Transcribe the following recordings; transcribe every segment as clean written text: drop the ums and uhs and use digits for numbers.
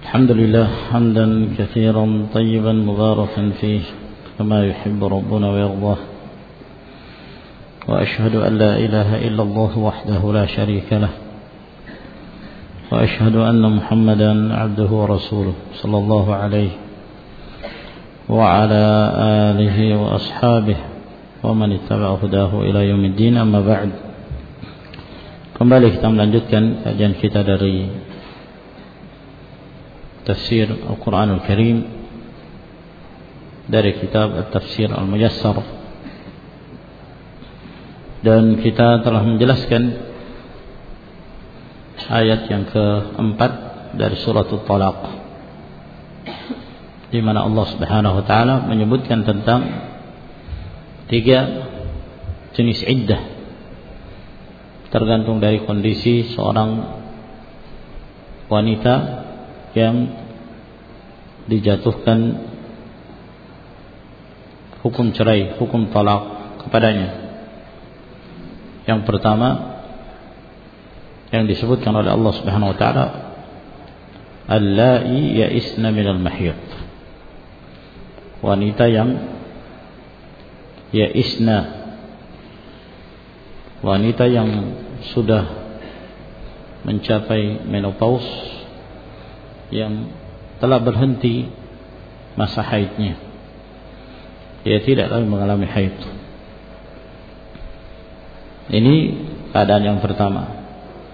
الحمد لله حمدا كثيرا طيبا مباركا فيه كما يحب ربنا ويرضاه، وأشهد أن لا إله إلا الله وحده لا شريك له، وأشهد أن محمدا عبده ورسوله صلى الله عليه وعلى آله وأصحابه ومن اتبع هداه إلى يوم الدين. أما بعد. Kembali kita melanjutkan kajian kita dari tafsir Al-Quranul Karim dari kitab At-Tafsir Al-Muyassar, dan kita telah menjelaskan ayat yang keempat dari surah At-Talaq, di mana Allah Subhanahu wa taala menyebutkan tentang 3 jenis iddah, tergantung dari kondisi seorang wanita yang dijatuhkan hukum cerai, hukum talak kepadanya. Yang pertama yang disebutkan oleh Allah Subhanahu wa taala, allai ya'isna minal mahyid, wanita yang ya'isna, wanita yang sudah mencapai menopause, yang telah berhenti masa haidnya, dia tidak lagi mengalami haid. Ini keadaan yang pertama.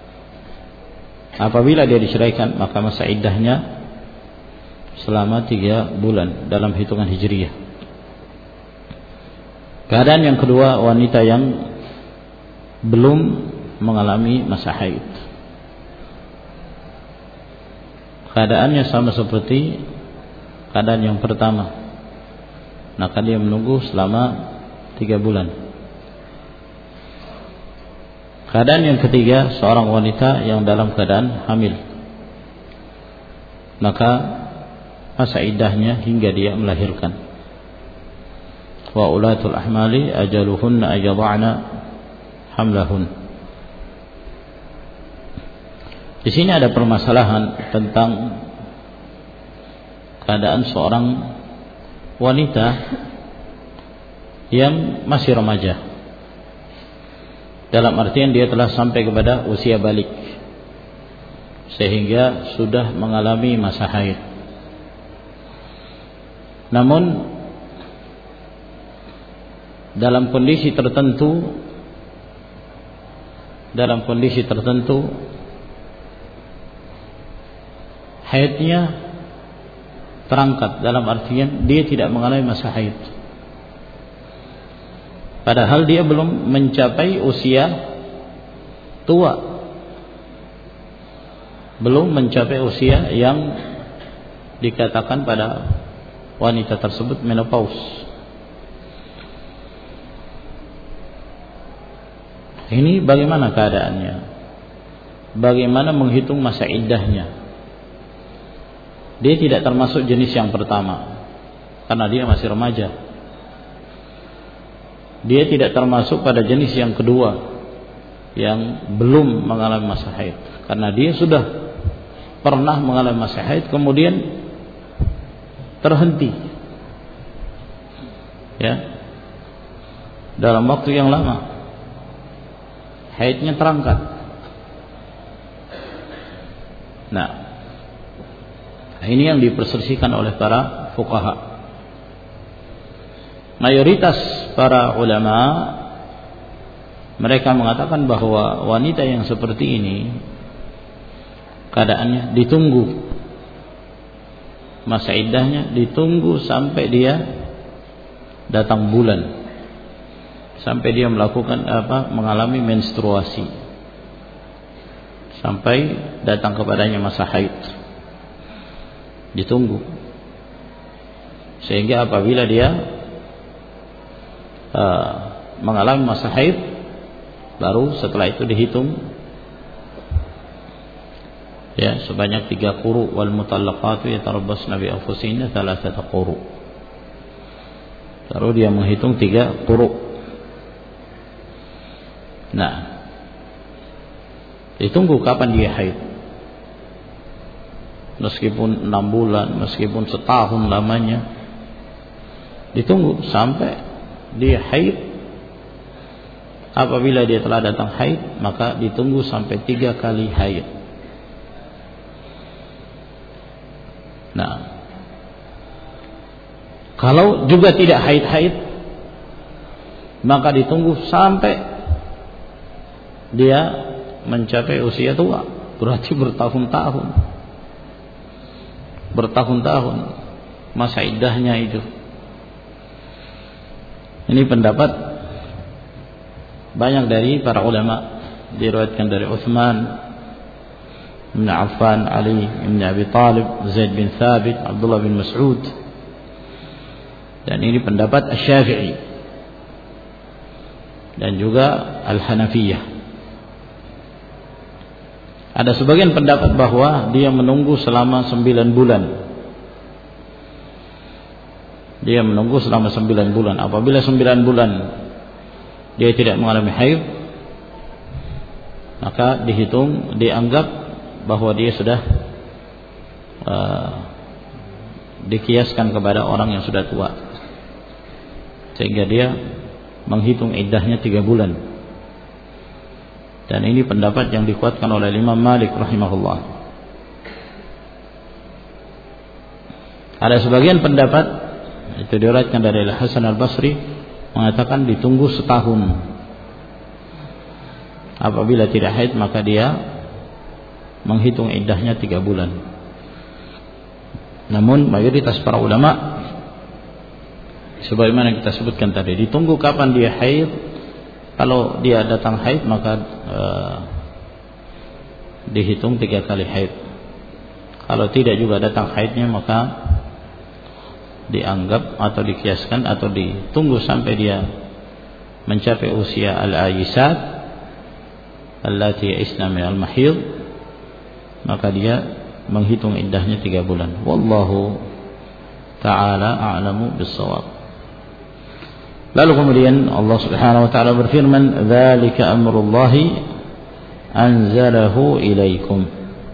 Apabila dia diceraikan, maka masa iddahnya selama 3 bulan dalam hitungan hijriyah. Keadaan yang kedua, wanita yang belum mengalami masa haid. Keadaannya sama seperti keadaan yang pertama, maka dia menunggu selama 3 bulan. Keadaan yang ketiga, seorang wanita yang dalam keadaan hamil, maka masa iddahnya hingga dia melahirkan. Wa ulatul ahmali ajaluhunna ayadha'na hamlahun. Di sini ada permasalahan tentang keadaan seorang wanita yang masih remaja, dalam artian dia telah sampai kepada usia balik sehingga sudah mengalami masa haid. Namun dalam kondisi tertentu haidnya terangkat, dalam artian dia tidak mengalami masa haid, padahal dia belum mencapai usia tua, belum mencapai usia yang dikatakan pada wanita tersebut menopause. Ini bagaimana keadaannya? Bagaimana menghitung masa iddahnya? Dia tidak termasuk jenis yang pertama karena dia masih remaja. Dia tidak termasuk pada jenis yang kedua yang belum mengalami masa haid, karena dia sudah pernah mengalami masa haid kemudian terhenti, ya, dalam waktu yang lama haidnya terangkat. Nah, ini yang diperselisihkan oleh para fuqaha. Mayoritas para ulama mereka mengatakan bahwa wanita yang seperti ini keadaannya ditunggu, masa iddahnya ditunggu sampai dia datang bulan, sampai dia melakukan mengalami menstruasi, sampai datang kepadanya masa haid, ditunggu. Sehingga apabila dia mengalami masa haid, baru setelah itu dihitung, ya, sebanyak 3 quru, wal mutallaqatu yatarabbasna bi anfusihinna 3 quru. Baru dia menghitung 3 quru. Nah, ditunggu kapan dia haid. meskipun 6 bulan, meskipun setahun lamanya, ditunggu sampai dia haid. Apabila dia telah datang haid, maka ditunggu sampai 3 kali haid. Nah, kalau juga tidak haid-haid, maka ditunggu sampai dia mencapai usia tua. Berarti bertahun-tahun masa iddahnya itu. Ini pendapat banyak dari para ulama, diriwayatkan dari Utsman bin Affan, Ali bin Abi Thalib, Zaid bin Thabit, Abdullah bin Mas'ud, dan ini pendapat Asy-Syafi'i dan juga Al-Hanafiyah. Ada sebagian pendapat bahwa dia menunggu selama 9 bulan. Dia menunggu selama 9 bulan. Apabila 9 bulan dia tidak mengalami haid, maka dianggap bahwa dia sudah dikiaskan kepada orang yang sudah tua, sehingga dia menghitung iddahnya 3 bulan. Dan ini pendapat yang dikuatkan oleh Imam Malik rahimahullah. Ada sebagian pendapat, itu diriwayatkan dari Al-Hasan Al-Basri, mengatakan ditunggu setahun. Apabila tidak haid, maka dia menghitung iddahnya 3 bulan. Namun mayoritas para ulama, sebagaimana kita sebutkan tadi, ditunggu kapan dia haid. Kalau dia datang haid, maka dihitung 3 kali haid. Kalau tidak juga datang haidnya, maka dianggap atau dikiaskan atau ditunggu sampai dia mencapai usia al-ayisat allati ya'isna min al-mahid, maka dia menghitung iddahnya 3 bulan. Wallahu ta'ala a'lamu bis-shawab. Lalu kemudian Allah Subhanahu wa taala berfirman, "Dzalika amrullahi anzalahu ilaikum."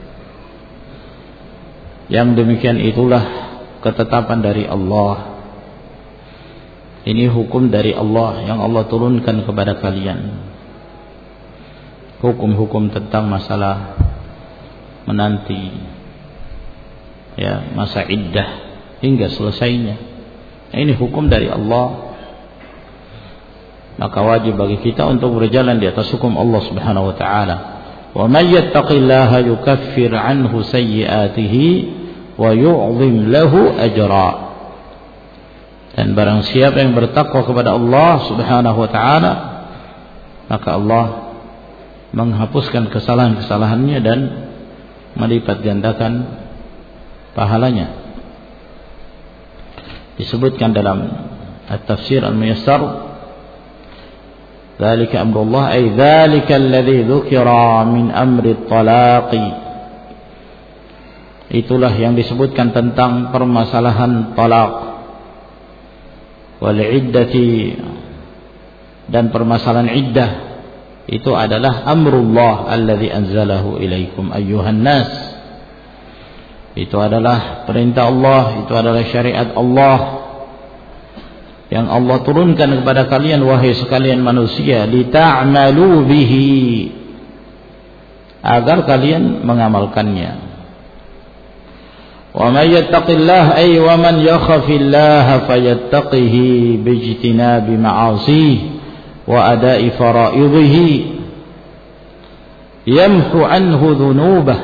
Yang demikian itulah ketetapan dari Allah. Ini hukum dari Allah yang Allah turunkan kepada kalian. Hukum-hukum tentang masalah menanti, ya, masa iddah hingga selesainya. Ini hukum dari Allah. Maka wajib bagi kita untuk berjalan di atas hukum Allah Subhanahu wa taala. Wa may yattaqillaha yukaffir anhu sayyi'atihi wa yu'zim lahu ajra. Dan barang siapa yang bertakwa kepada Allah Subhanahu wa taala, maka Allah menghapuskan kesalahan-kesalahannya dan melipat gandakan pahalanya. Disebutkan dalam At-Tafsir Al-Muyassar, dzalika amrullah ay dzalika alladzi dzukira min amri at-talaqi. Itulah yang disebutkan tentang permasalahan talaq wal iddati, dan permasalahan iddah itu adalah amrullah alladzi anzalahu ilaikum ayyuhan nas. Itu adalah perintah Allah, itu adalah syariat Allah yang Allah turunkan kepada kalian, wahai sekalian manusia, lita'malu bihi, agar kalian mengamalkannya. Wa may yattaqillah ay wa man yakhafillaha fayattaqihi bijtinabi ma'asihi wa ada'i fara'idhihi yamhu anhu dhunubah.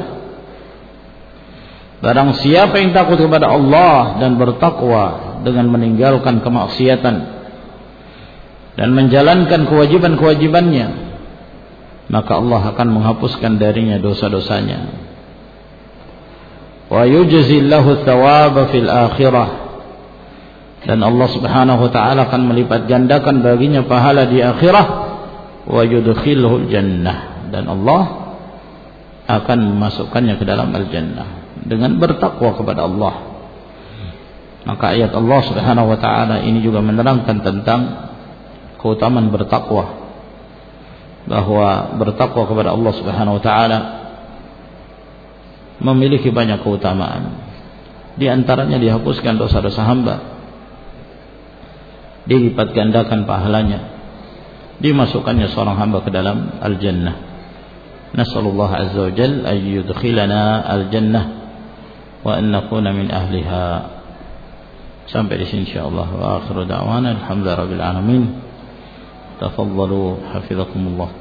Barang siapa yang takut kepada Allah dan bertakwa dengan meninggalkan kemaksiatan dan menjalankan kewajiban-kewajibannya, maka Allah akan menghapuskan darinya dosa-dosanya. Wa yujzillahu thawaba fil akhirah, dan Allah Subhanahu wa taala akan melipat gandakan baginya pahala di akhirah. Wa yudkhilhul jannah, dan Allah akan memasukkannya ke dalam al-jannah dengan bertakwa kepada Allah. Maka ayat Allah Subhanahu wa taala ini juga menerangkan tentang keutamaan bertakwa, bahwa bertakwa kepada Allah Subhanahu wa taala memiliki banyak keutamaan. Di antaranya dihapuskan dosa-dosa hamba, dilipat gandakan pahalanya, dimasukkannya seorang hamba ke dalam al-jannah. Nasallallahu azza wa jalla an yudkhilana al-jannah wa an nakuna min ahliha. Sampai di sini insyaallah. Wa akhiru da'wana alhamdulillahi rabbil alamin. Tafaddalu hafizakumullah.